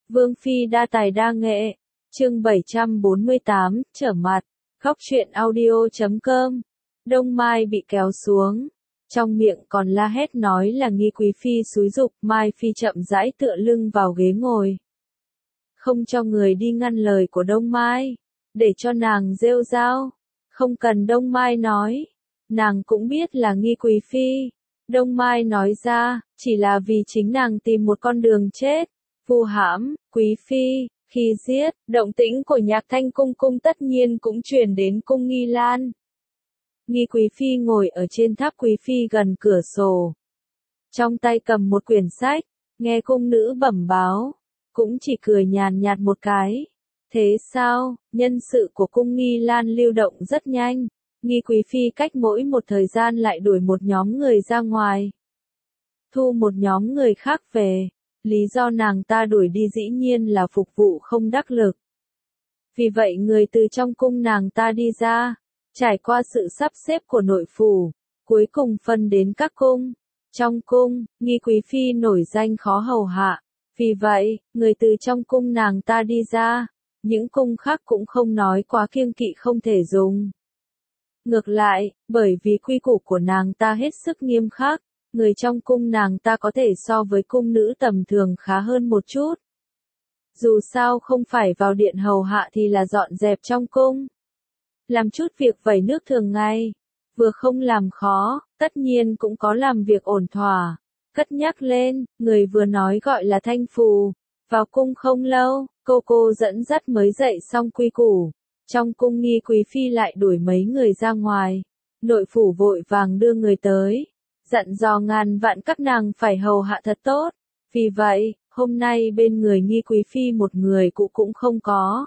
Vương phi đa tài đa nghệ. Chương 748, trở mặt. Góc truyện audio.com. Đông Mai bị kéo xuống, trong miệng còn la hét nói là Nghi quý phi xúi giục. Mai phi chậm rãi tựa lưng vào ghế ngồi, không cho người đi ngăn lời của Đông Mai, để cho nàng rêu rao. Không cần Đông Mai nói, nàng cũng biết là Nghi quý phi. Đông Mai nói ra, chỉ là vì chính nàng tìm một con đường chết, vu hãm quý phi. Khi giết, động tĩnh của Nhạc Thanh cung tất nhiên cũng truyền đến cung Nghi Lan. Nghi quý phi ngồi ở trên tháp quý phi gần cửa sổ, trong tay cầm một quyển sách, nghe cung nữ bẩm báo, cũng chỉ cười nhàn nhạt một cái. Thế sao? Nhân sự của cung Nghi Lan lưu động rất nhanh. Nghi quý phi cách mỗi một thời gian lại đuổi một nhóm người ra ngoài, thu một nhóm người khác về. Lý do nàng ta đuổi đi dĩ nhiên là phục vụ không đắc lực. Vì vậy người từ trong cung nàng ta đi ra, trải qua sự sắp xếp của nội phủ, cuối cùng phân đến các cung. Trong cung, Nghi quý phi nổi danh khó hầu hạ. Vì vậy, người từ trong cung nàng ta đi ra, những cung khác cũng không nói quá kiêng kỵ không thể dùng. Ngược lại, bởi vì quy củ của nàng ta hết sức nghiêm khắc, người trong cung nàng ta có thể so với cung nữ tầm thường khá hơn một chút. Dù sao không phải vào điện hầu hạ thì là dọn dẹp trong cung, làm chút việc vẩy nước thường ngày, vừa không làm khó, tất nhiên cũng có làm việc ổn thỏa. Cất nhắc lên, người vừa nói gọi là Thanh Phù, vào cung không lâu, cô dẫn dắt mới dạy xong quy củ. Trong cung Nghi quý phi lại đuổi mấy người ra ngoài, nội phủ vội vàng đưa người tới, dặn dò ngàn vạn các nàng phải hầu hạ thật tốt. Vì vậy, hôm nay bên người Nghi quý phi một người cũ cũng không có,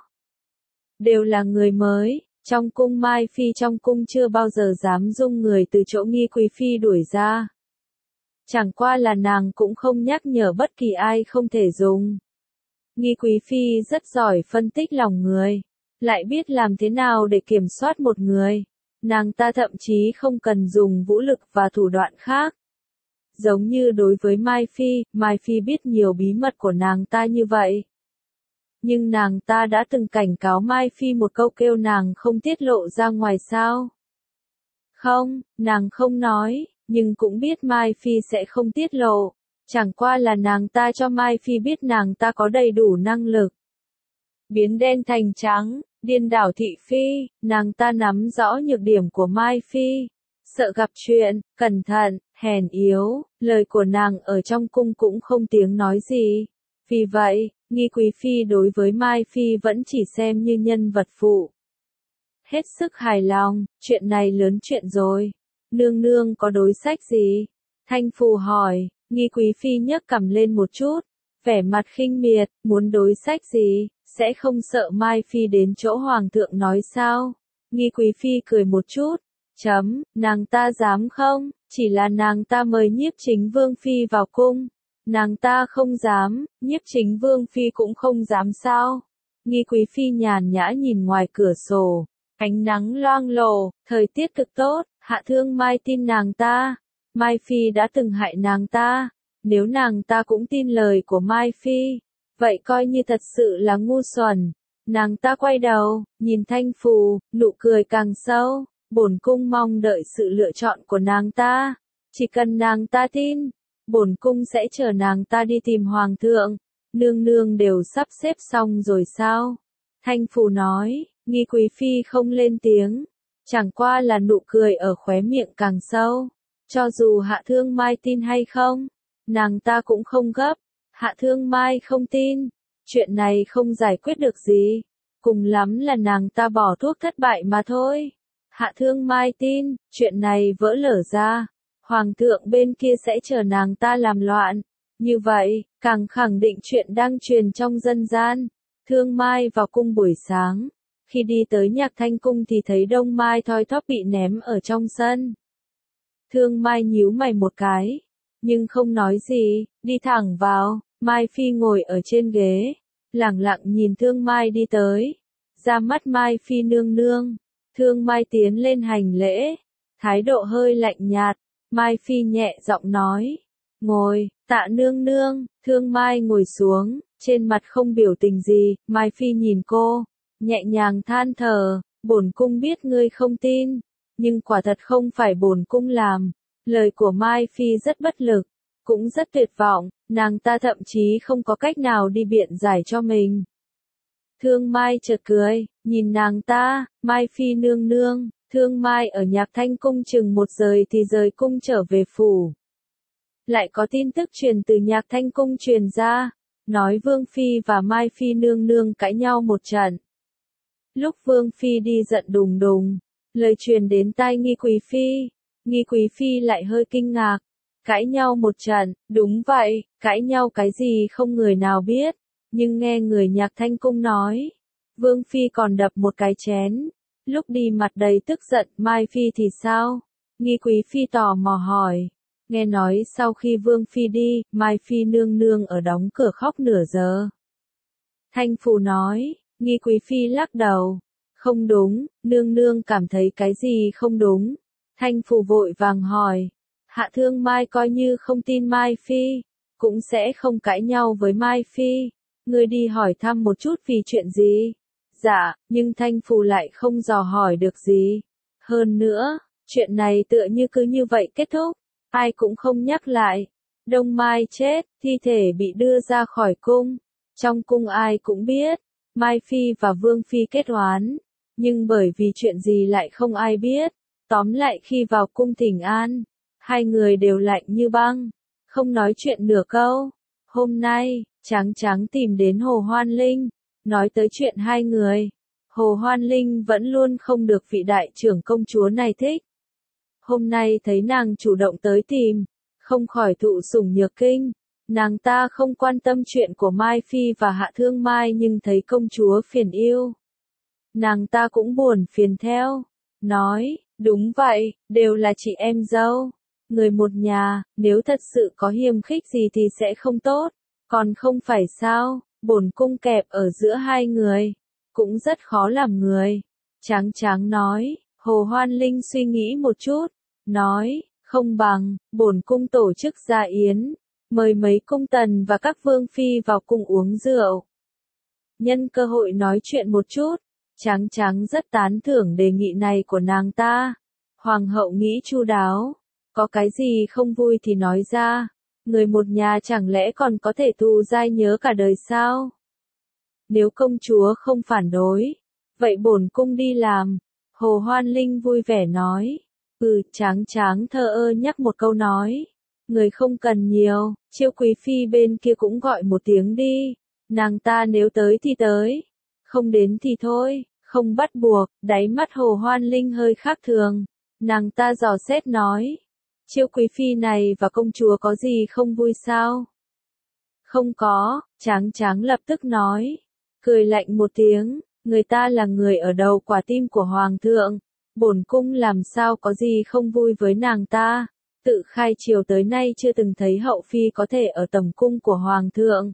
đều là người mới. Trong cung Mai phi trong cung chưa bao giờ dám dung người từ chỗ Nghi quý phi đuổi ra. Chẳng qua là nàng cũng không nhắc nhở bất kỳ ai không thể dùng. Nghi quý phi rất giỏi phân tích lòng người, lại biết làm thế nào để kiểm soát một người. Nàng ta thậm chí không cần dùng vũ lực và thủ đoạn khác. Giống như đối với Mai phi biết nhiều bí mật của nàng ta như vậy. Nhưng nàng ta đã từng cảnh cáo Mai phi một câu kêu nàng không tiết lộ ra ngoài sao? Không, nàng không nói, nhưng cũng biết Mai phi sẽ không tiết lộ. Chẳng qua là nàng ta cho Mai phi biết nàng ta có đầy đủ năng lực biến đen thành trắng, điên đảo thị phi. Nàng ta nắm rõ nhược điểm của Mai phi, sợ gặp chuyện, cẩn thận, hèn yếu. Lời của nàng ở trong cung cũng không tiếng nói gì. Vì vậy, Nghi quý phi đối với Mai phi vẫn chỉ xem như nhân vật phụ. Hết sức hài lòng, chuyện này lớn chuyện rồi. Nương nương có đối sách gì? Thanh Phù hỏi. Nghi quý phi nhấc cằm lên một chút, vẻ mặt khinh miệt. Muốn đối sách gì? Sẽ không sợ Mai phi đến chỗ hoàng thượng nói sao? Nghi quý phi cười một chút. Nàng ta dám không? Chỉ là nàng ta mời Nhiếp Chính Vương phi vào cung. Nàng ta không dám, Nhiếp Chính Vương phi cũng không dám sao? Nghi quý phi nhàn nhã nhìn ngoài cửa sổ, ánh nắng loang lổ, thời tiết cực tốt. Hạ Thương Mai tin nàng ta. Mai phi đã từng hại nàng ta. Nếu nàng ta cũng tin lời của Mai phi, vậy coi như thật sự là ngu xuẩn. Nàng ta quay đầu, nhìn Thanh Phù, nụ cười càng sâu. Bổn cung mong đợi sự lựa chọn của nàng ta. Chỉ cần nàng ta tin, bổn cung sẽ chờ nàng ta đi tìm hoàng thượng. Nương nương đều sắp xếp xong rồi sao? Thanh Phù nói. Nghi quý phi không lên tiếng, chẳng qua là nụ cười ở khóe miệng càng sâu. Cho dù Hạ Thương Mai tin hay không, nàng ta cũng không gấp. Hạ Thương Mai không tin, chuyện này không giải quyết được gì, cùng lắm là nàng ta bỏ thuốc thất bại mà thôi. Hạ Thương Mai tin, chuyện này vỡ lở ra, hoàng thượng bên kia sẽ chờ nàng ta làm loạn. Như vậy, càng khẳng định chuyện đang truyền trong dân gian. Thương Mai vào cung buổi sáng, khi đi tới Nhạc Thanh cung thì thấy Đông Mai thoi thóp bị ném ở trong sân. Thương Mai nhíu mày một cái, nhưng không nói gì, đi thẳng vào. Mai phi ngồi ở trên ghế, lẳng lặng nhìn Thương Mai đi tới. Ra mắt Mai phi nương nương. Thương Mai tiến lên hành lễ, thái độ hơi lạnh nhạt. Mai phi nhẹ giọng nói, ngồi. Tạ nương nương. Thương Mai ngồi xuống, trên mặt không biểu tình gì, Mai Phi nhìn cô, nhẹ nhàng than thở, bổn cung biết ngươi không tin, nhưng quả thật không phải bổn cung làm. Lời của Mai Phi rất bất lực, cũng rất tuyệt vọng, nàng ta thậm chí không có cách nào đi biện giải cho mình. Thương Mai chợt cười, nhìn nàng ta, Mai Phi nương nương, Thương Mai ở Nhạc Thanh cung chừng 1 giờ thì rời cung trở về phủ. Lại có tin tức truyền từ Nhạc Thanh cung truyền ra, nói Vương Phi và Mai Phi nương nương cãi nhau một trận. Lúc Vương Phi đi giận đùng đùng, lời truyền đến tai Nghi Quý Phi lại hơi kinh ngạc. Cãi nhau một trận, đúng vậy, cãi nhau cái gì không người nào biết, nhưng nghe người Nhạc Thanh cung nói, Vương Phi còn đập một cái chén, lúc đi mặt đầy tức giận, Mai Phi thì sao? Nghi Quý Phi tò mò hỏi, nghe nói sau khi Vương Phi đi, Mai Phi nương nương ở đóng cửa khóc nửa giờ. Thanh Phù nói, Nghi Quý Phi lắc đầu, không đúng, nương nương cảm thấy cái gì không đúng. Thanh Phù vội vàng hỏi, Hạ Thương Mai coi như không tin Mai Phi, cũng sẽ không cãi nhau với Mai Phi, ngươi đi hỏi thăm một chút vì chuyện gì? Dạ, nhưng Thanh Phù lại không dò hỏi được gì. Hơn nữa, chuyện này tựa như vậy kết thúc, ai cũng không nhắc lại. Đông Mai chết, thi thể bị đưa ra khỏi cung. Trong cung ai cũng biết, Mai Phi và Vương Phi kết oán, nhưng bởi vì chuyện gì lại không ai biết. Tóm lại khi vào cung thỉnh an, hai người đều lạnh như băng, không nói chuyện nửa câu. Hôm nay, Tráng Tráng tìm đến Hồ Hoan Linh, nói tới chuyện hai người. Hồ Hoan Linh vẫn luôn không được vị đại trưởng công chúa này thích. Hôm nay thấy nàng chủ động tới tìm, không khỏi thụ sủng nhược kinh. Nàng ta không quan tâm chuyện của Mai Phi và Hạ Thương Mai nhưng thấy công chúa phiền yêu. Nàng ta cũng buồn phiền theo, nói, đúng vậy, đều là chị em dâu. Người một nhà, nếu thật sự có hiềm khích gì thì sẽ không tốt, còn không phải sao, bổn cung kẹp ở giữa hai người, cũng rất khó làm người. Tráng Tráng nói, Hồ Hoan Linh suy nghĩ một chút, nói, không bằng, bổn cung tổ chức gia yến, mời mấy cung tần và các vương phi vào cung uống rượu. Nhân cơ hội nói chuyện một chút, Tráng Tráng rất tán thưởng đề nghị này của nàng ta. Hoàng hậu nghĩ chu đáo, có cái gì không vui thì nói ra, người một nhà chẳng lẽ còn có thể thù dai nhớ cả đời sao? Nếu công chúa không phản đối, vậy bổn cung đi làm. Hồ Hoan Linh vui vẻ nói. Tráng Tráng thờ ơ nhắc một câu nói. Người không cần nhiều, Chiêu Quý Phi bên kia cũng gọi một tiếng đi. Nàng ta nếu tới thì tới, không đến thì thôi, không bắt buộc. Đáy mắt Hồ Hoan Linh hơi khác thường. Nàng ta dò xét nói. Chiêu Quý Phi này và công chúa có gì không vui sao? Không có, Tráng Tráng lập tức nói. Cười lạnh một tiếng, người ta là người ở đầu quả tim của Hoàng thượng. Bổn cung làm sao có gì không vui với nàng ta. Tự khai triều tới nay chưa từng thấy hậu phi có thể ở tầm cung của Hoàng thượng.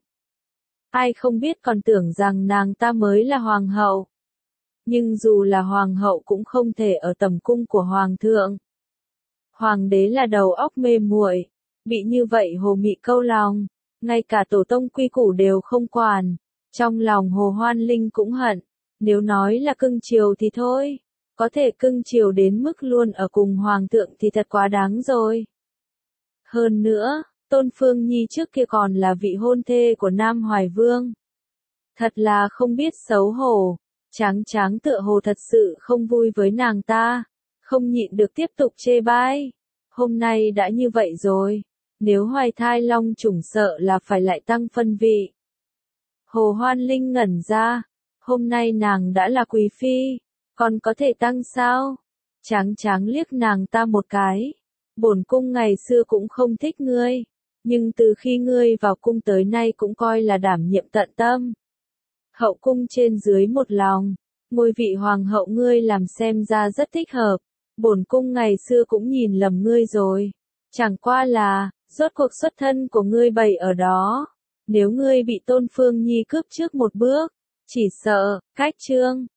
Ai không biết còn tưởng rằng nàng ta mới là Hoàng hậu. Nhưng dù là Hoàng hậu cũng không thể ở tầm cung của Hoàng thượng. Hoàng đế là đầu óc mê muội, bị như vậy hồ mị câu lòng, ngay cả tổ tông quy củ đều không quản. Trong lòng Hồ Hoan Linh cũng hận, nếu nói là cưng chiều thì thôi, có thể cưng chiều đến mức luôn ở cùng Hoàng thượng thì thật quá đáng rồi. Hơn nữa, Tôn Phương Nhi trước kia còn là vị hôn thê của Nam Hoài Vương. Thật là không biết xấu hổ, Tráng Tráng tựa hồ thật sự không vui với nàng ta, không nhịn được tiếp tục chê bai. Hôm nay đã như vậy rồi, nếu hoài thai long chủng sợ là phải lại tăng phân vị. Hồ Hoan Linh ngẩn ra, hôm nay nàng đã là quý phi, còn có thể tăng sao? Tráng Tráng liếc nàng ta một cái. Bổn cung ngày xưa cũng không thích ngươi, nhưng từ khi ngươi vào cung tới nay cũng coi là đảm nhiệm tận tâm. Hậu cung trên dưới một lòng, ngôi vị hoàng hậu ngươi làm xem ra rất thích hợp. Bổn cung ngày xưa cũng nhìn lầm ngươi rồi. Chẳng qua là, rốt cuộc xuất thân của ngươi bày ở đó. Nếu ngươi bị Tôn Phương Nhi cướp trước một bước, chỉ sợ, cách trương,